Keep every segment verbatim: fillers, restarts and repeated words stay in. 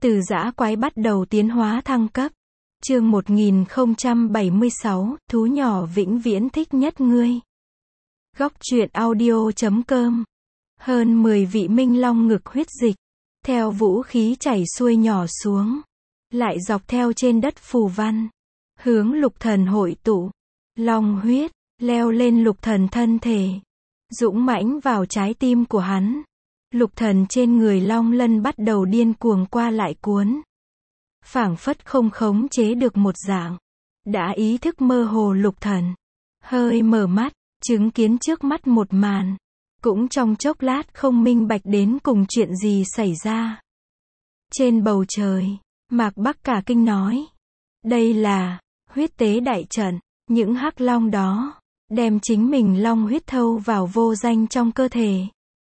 Từ dã quái bắt đầu tiến hóa thăng cấp. Chương một nghìn không trăm bảy mươi sáu, thú nhỏ vĩnh viễn thích nhất ngươi. Góc truyện audio chấm com. Hơn mười vị minh long ngực huyết dịch, theo vũ khí chảy xuôi nhỏ xuống, lại dọc theo trên đất phù văn, hướng lục thần hội tụ. Long huyết, leo lên lục thần thân thể, dũng mãnh vào trái tim của hắn. Lục thần trên người long lân bắt đầu điên cuồng qua lại cuốn. Phảng phất không khống chế được một dạng. Đã ý thức mơ hồ lục thần. Hơi mở mắt, chứng kiến trước mắt một màn. Cũng trong chốc lát không minh bạch đến cùng chuyện gì xảy ra. Trên bầu trời, Mạc Bắc cả kinh nói. Đây là huyết tế đại trận. Những hắc long đó đem chính mình long huyết thâu vào vô danh trong cơ thể.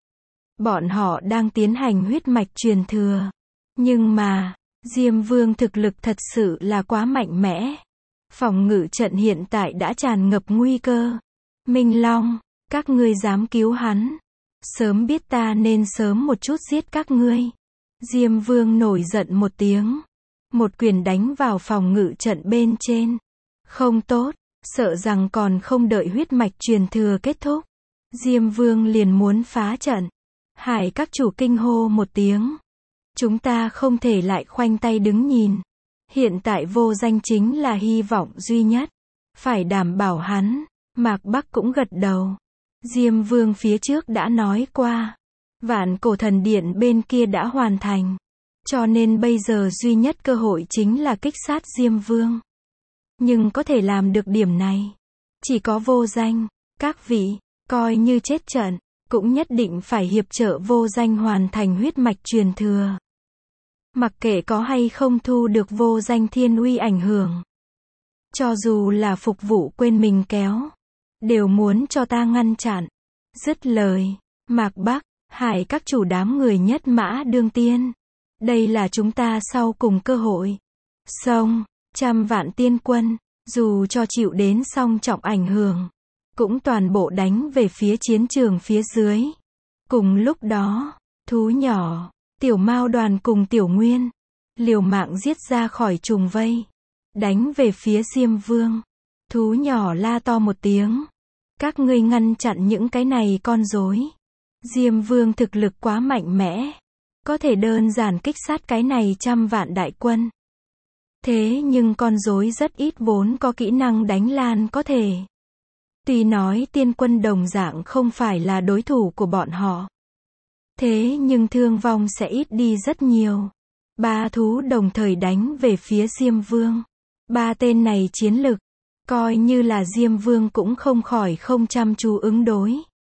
Bọn họ đang tiến hành huyết mạch truyền thừa. Nhưng mà, Diêm Vương thực lực thật sự là quá mạnh mẽ. Phòng ngự trận hiện tại đã tràn ngập nguy cơ. Minh Long, các ngươi dám cứu hắn. Sớm biết ta nên sớm một chút giết các ngươi. Diêm Vương nổi giận một tiếng. Một quyền đánh vào phòng ngự trận bên trên. Không tốt, sợ rằng còn không đợi huyết mạch truyền thừa kết thúc. Diêm Vương liền muốn phá trận. Hải các chủ kinh hô một tiếng. Chúng ta không thể lại khoanh tay đứng nhìn. Hiện tại vô danh chính là hy vọng duy nhất. Phải đảm bảo hắn. Mạc Bắc cũng gật đầu. Diêm Vương phía trước đã nói qua. Vạn cổ thần điện bên kia đã hoàn thành. Cho nên bây giờ duy nhất cơ hội chính là kích sát Diêm Vương. Nhưng có thể làm được điểm này. Chỉ có vô danh. Các vị, coi như chết trận. Cũng nhất định phải hiệp trợ vô danh hoàn thành huyết mạch truyền thừa. Mặc kệ có hay không thu được vô danh thiên uy ảnh hưởng. Cho dù là phục vụ quên mình kéo. Đều muốn cho ta ngăn chặn. Dứt lời, Mạc Bắc, Hải các chủ đám người nhất mã đương tiên. Đây là chúng ta sau cùng cơ hội. Xong, trăm vạn tiên quân, dù cho chịu đến song trọng ảnh hưởng. Cũng toàn bộ đánh về phía chiến trường phía dưới. Cùng lúc đó, thú nhỏ, tiểu mao đoàn cùng tiểu nguyên, liều mạng giết ra khỏi trùng vây. Đánh về phía Diêm Vương. Thú nhỏ la to một tiếng. Các ngươi ngăn chặn những cái này con rối. Diêm Vương thực lực quá mạnh mẽ. Có thể đơn giản kích sát cái này trăm vạn đại quân. Thế nhưng con rối rất ít vốn có kỹ năng đánh lan có thể. Tuy nói tiên quân đồng dạng không phải là đối thủ của bọn họ. Thế nhưng thương vong sẽ ít đi rất nhiều. Ba thú đồng thời đánh về phía Diêm Vương. Ba tên này chiến lực. Coi như là Diêm Vương cũng không khỏi không chăm chú ứng đối.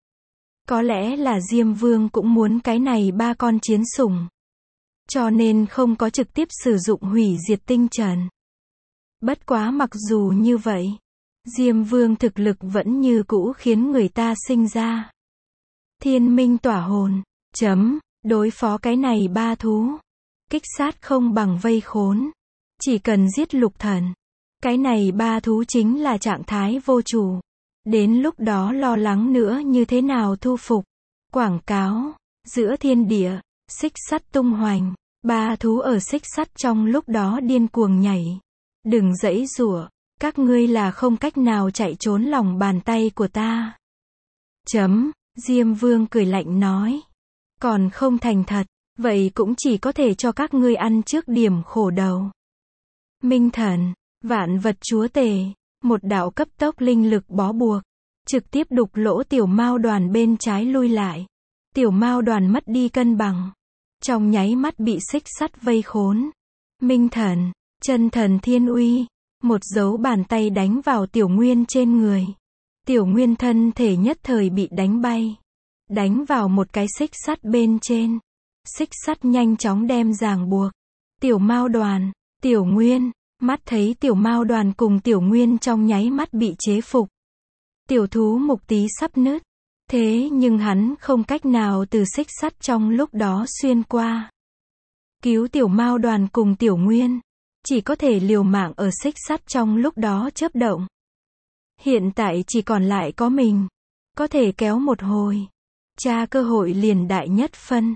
Có lẽ là Diêm Vương cũng muốn cái này ba con chiến sủng. Cho nên không có trực tiếp sử dụng hủy diệt tinh trận. Bất quá mặc dù như vậy. Diêm Vương thực lực vẫn như cũ khiến người ta sinh ra. Thiên minh tỏa hồn. Chấm. Đối phó cái này ba thú. Kích sát không bằng vây khốn. Chỉ cần giết lục thần. Cái này ba thú chính là trạng thái vô chủ. Đến lúc đó lo lắng nữa như thế nào thu phục. Quảng cáo. Giữa thiên địa. Xích sắt tung hoành. Ba thú ở xích sắt trong lúc đó điên cuồng nhảy. Đừng giãy giụa. Các ngươi là không cách nào chạy trốn lòng bàn tay của ta. Chấm. Diêm Vương cười lạnh nói. Còn không thành thật. Vậy cũng chỉ có thể cho các ngươi ăn trước điểm khổ đầu. Minh thần. Vạn vật chúa tể. Một đạo cấp tốc linh lực bó buộc. Trực tiếp đục lỗ tiểu mao đoàn bên trái lui lại. Tiểu mao đoàn mất đi cân bằng. Trong nháy mắt bị xích sắt vây khốn. Minh thần. Chân thần thiên uy. Một dấu bàn tay đánh vào tiểu nguyên trên người. Tiểu nguyên thân thể nhất thời bị đánh bay. Đánh vào một cái xích sắt bên trên. Xích sắt nhanh chóng đem ràng buộc. Tiểu mao đoàn, tiểu nguyên, mắt thấy tiểu mao đoàn cùng tiểu nguyên trong nháy mắt bị chế phục. Tiểu thú mục tí sắp nứt. Thế nhưng hắn không cách nào từ xích sắt trong lúc đó xuyên qua. Cứu tiểu mao đoàn cùng tiểu nguyên. Chỉ có thể liều mạng ở xích sắt trong lúc đó chớp động. Hiện tại chỉ còn lại có mình. Có thể kéo một hồi. Tra cơ hội liền đại nhất phân.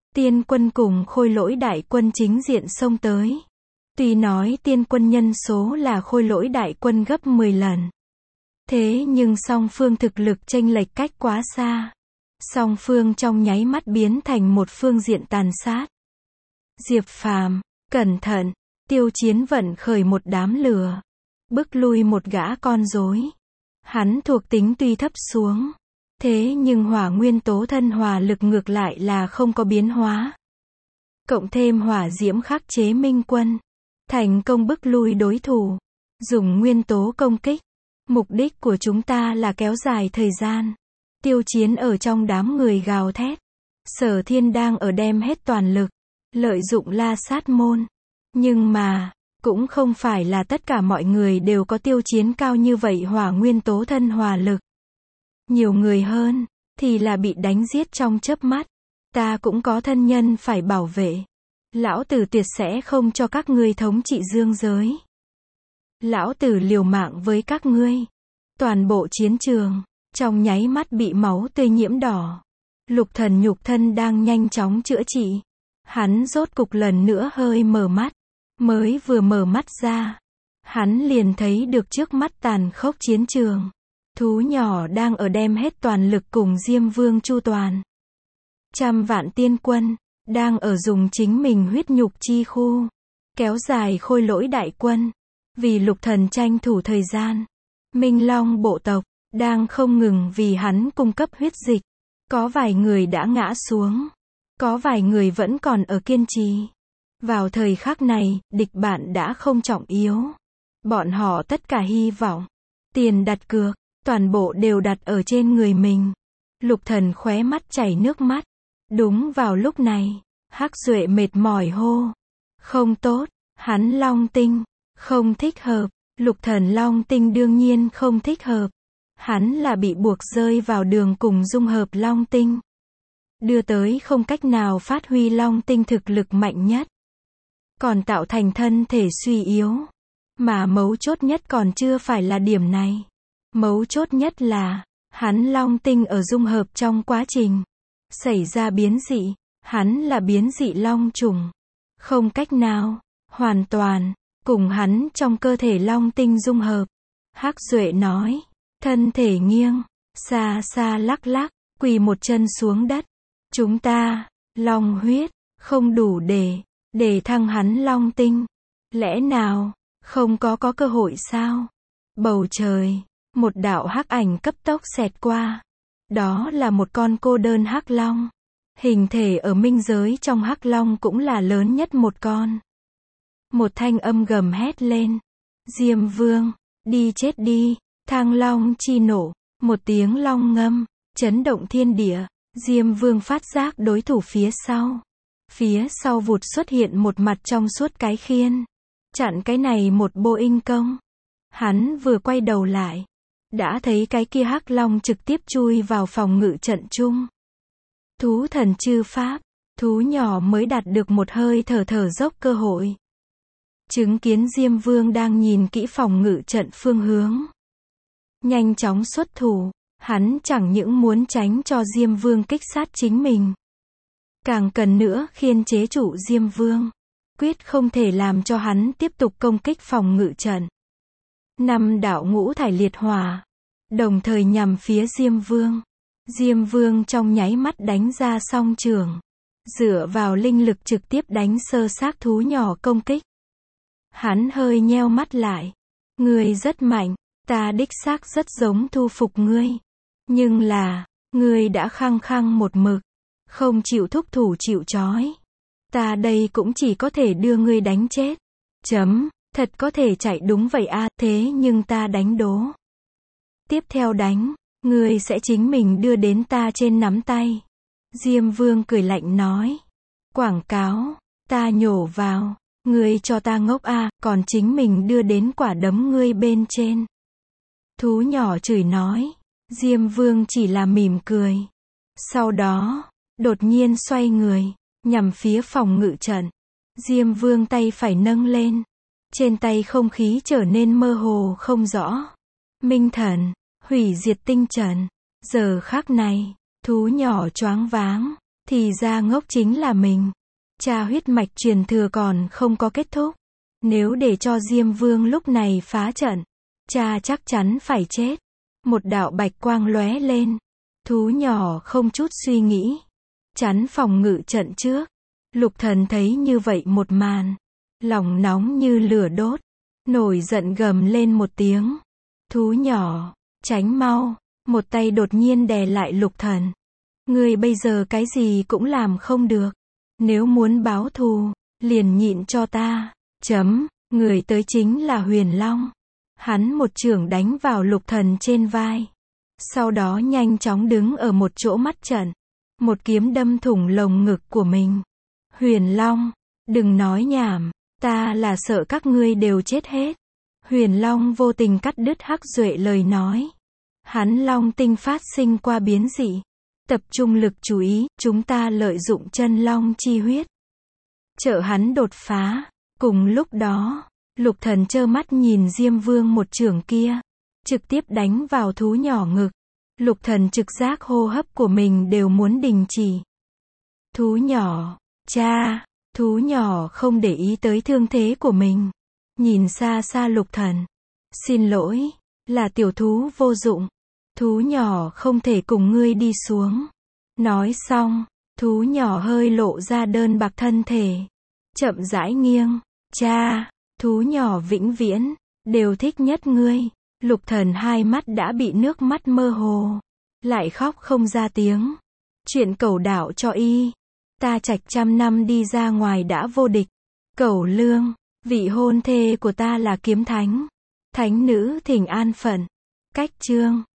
Tiên quân cùng khôi lỗi đại quân chính diện xông tới. Tuy nói tiên quân nhân số là khôi lỗi đại quân gấp mười lần. Thế nhưng song phương thực lực chênh lệch cách quá xa. Song phương trong nháy mắt biến thành một phương diện tàn sát. Diệp Phàm, cẩn thận, Tiêu Chiến vận khởi một đám lửa. Bức lui một gã con rối. Hắn thuộc tính tuy thấp xuống. Thế nhưng hỏa nguyên tố thân hỏa lực ngược lại là không có biến hóa. Cộng thêm hỏa diễm khắc chế minh quân. Thành công bức lui đối thủ. Dùng nguyên tố công kích. Mục đích của chúng ta là kéo dài thời gian. Tiêu Chiến ở trong đám người gào thét. Sở Thiên đang ở đem hết toàn lực. Lợi dụng la sát môn. Nhưng mà, cũng không phải là tất cả mọi người đều có Tiêu Chiến cao như vậy hỏa nguyên tố thân hỏa lực. Nhiều người hơn, thì là bị đánh giết trong chớp mắt. Ta cũng có thân nhân phải bảo vệ. Lão tử tuyệt sẽ không cho các ngươi thống trị dương giới. Lão tử liều mạng với các ngươi. Toàn bộ chiến trường, trong nháy mắt bị máu tươi nhiễm đỏ. Lục Thần nhục thân đang nhanh chóng chữa trị. Hắn rốt cục lần nữa hơi mở mắt. Mới vừa mở mắt ra. Hắn liền thấy được trước mắt tàn khốc chiến trường. Thú nhỏ đang ở đem hết toàn lực cùng Diêm Vương chu toàn. Trăm vạn tiên quân, đang ở dùng chính mình huyết nhục chi khu. Kéo dài khôi lỗi đại quân. Vì Lục Thần tranh thủ thời gian. Minh Long bộ tộc, đang không ngừng vì hắn cung cấp huyết dịch. Có vài người đã ngã xuống. Có vài người vẫn còn ở kiên trì. Vào thời khắc này, địch bạn đã không trọng yếu. Bọn họ tất cả hy vọng. Tiền đặt cược, toàn bộ đều đặt ở trên người mình. Lục Thần khóe mắt chảy nước mắt. Đúng vào lúc này, Hắc Duệ mệt mỏi hô. Không tốt, hắn Long Tinh, không thích hợp. Lục Thần Long Tinh đương nhiên không thích hợp. Hắn là bị buộc rơi vào đường cùng dung hợp Long Tinh. Đưa tới không cách nào phát huy Long Tinh thực lực mạnh nhất. Còn tạo thành thân thể suy yếu. Mà mấu chốt nhất còn chưa phải là điểm này. Mấu chốt nhất là, hắn Long Tinh ở dung hợp trong quá trình. Xảy ra biến dị, hắn là biến dị Long trùng. Không cách nào, hoàn toàn, cùng hắn trong cơ thể Long Tinh dung hợp. Hắc Duệ nói, thân thể nghiêng, xa xa lắc lắc, quỳ một chân xuống đất. Chúng ta, Long huyết, không đủ để, để thăng hắn Long Tinh. Lẽ nào, không có có cơ hội sao? Bầu trời, một đạo hắc ảnh cấp tốc xẹt qua. Đó là một con cô đơn hắc long. Hình thể ở minh giới trong hắc long cũng là lớn nhất một con. Một thanh âm gầm hét lên. Diêm Vương, đi chết đi, thang long chi nổ. Một tiếng long ngâm, chấn động thiên địa. Diêm Vương phát giác đối thủ phía sau. Phía sau vụt xuất hiện một mặt trong suốt cái khiên. Chặn cái này một Boeing công. Hắn vừa quay đầu lại. Đã thấy cái kia hắc long trực tiếp chui vào phòng ngự trận chung. Thú thần chư pháp. Thú nhỏ mới đạt được một hơi thở thở dốc cơ hội. Chứng kiến Diêm Vương đang nhìn kỹ phòng ngự trận phương hướng. Nhanh chóng xuất thủ. Hắn chẳng những muốn tránh cho Diêm Vương kích sát chính mình. Càng cần nữa khiên chế trụ Diêm Vương. Quyết không thể làm cho hắn tiếp tục công kích phòng ngự trận. Năm đạo ngũ thải liệt hỏa. Đồng thời nhằm phía Diêm Vương. Diêm Vương trong nháy mắt đánh ra song trường. Dựa vào linh lực trực tiếp đánh sơ xác thú nhỏ công kích. Hắn hơi nheo mắt lại. Ngươi rất mạnh. Ta đích xác rất giống thu phục ngươi. Nhưng là, ngươi đã khăng khăng một mực. Không chịu thúc thủ chịu trói. Ta đây cũng chỉ có thể đưa ngươi đánh chết. Chấm, thật có thể chạy đúng vậy a, thế nhưng ta đánh đố. Tiếp theo đánh, ngươi sẽ chính mình đưa đến ta trên nắm tay. Diêm Vương cười lạnh nói. Quảng cáo, ta nhổ vào, ngươi cho ta ngốc a, còn chính mình đưa đến quả đấm ngươi bên trên. Thú nhỏ chửi nói. Diêm Vương chỉ là mỉm cười. Sau đó, đột nhiên xoay người, nhằm phía phòng ngự trận. Diêm Vương tay phải nâng lên. Trên tay không khí trở nên mơ hồ không rõ. Minh thần, hủy diệt tinh trận. Giờ khắc này, thú nhỏ choáng váng. Thì ra ngốc chính là mình. Cha huyết mạch truyền thừa còn không có kết thúc. Nếu để cho Diêm Vương lúc này phá trận, cha chắc chắn phải chết. Một đạo bạch quang lóe lên. Thú nhỏ không chút suy nghĩ, chắn phòng ngự trận trước. Lục Thần thấy như vậy một màn, lòng nóng như lửa đốt, nổi giận gầm lên một tiếng. Thú nhỏ, tránh mau. Một tay đột nhiên đè lại Lục Thần. Ngươi bây giờ cái gì cũng làm không được. Nếu muốn báo thù, liền nhịn cho ta. Chấm, người tới chính là Huyền Long. Hắn một chưởng đánh vào Lục Thần trên vai. Sau đó nhanh chóng đứng ở một chỗ mắt trận. Một kiếm đâm thủng lồng ngực của mình. Huyền Long, đừng nói nhảm, ta là sợ các ngươi đều chết hết. Huyền Long vô tình cắt đứt Hắc Duệ lời nói. Hắn Long tinh phát sinh qua biến dị. Tập trung lực chú ý, chúng ta lợi dụng chân long chi huyết. Trợ hắn đột phá. Cùng lúc đó, Lục Thần trơ mắt nhìn Diêm Vương một chưởng kia, trực tiếp đánh vào thú nhỏ ngực. Lục Thần trực giác hô hấp của mình đều muốn đình chỉ. Thú nhỏ, cha, thú nhỏ không để ý tới thương thế của mình. Nhìn xa xa Lục Thần. Xin lỗi, là tiểu thú vô dụng. Thú nhỏ không thể cùng ngươi đi xuống. Nói xong, thú nhỏ hơi lộ ra đơn bạc thân thể. Chậm rãi nghiêng. Cha, thú nhỏ vĩnh viễn, đều thích nhất ngươi. Lục Thần hai mắt đã bị nước mắt mơ hồ. Lại khóc không ra tiếng. Chuyện Cẩu đạo cho y. Ta Trạch trăm năm đi ra ngoài đã vô địch. Cẩu Lương, vị hôn thê của ta là kiếm thánh. Thánh nữ thỉnh an phận. Cách chương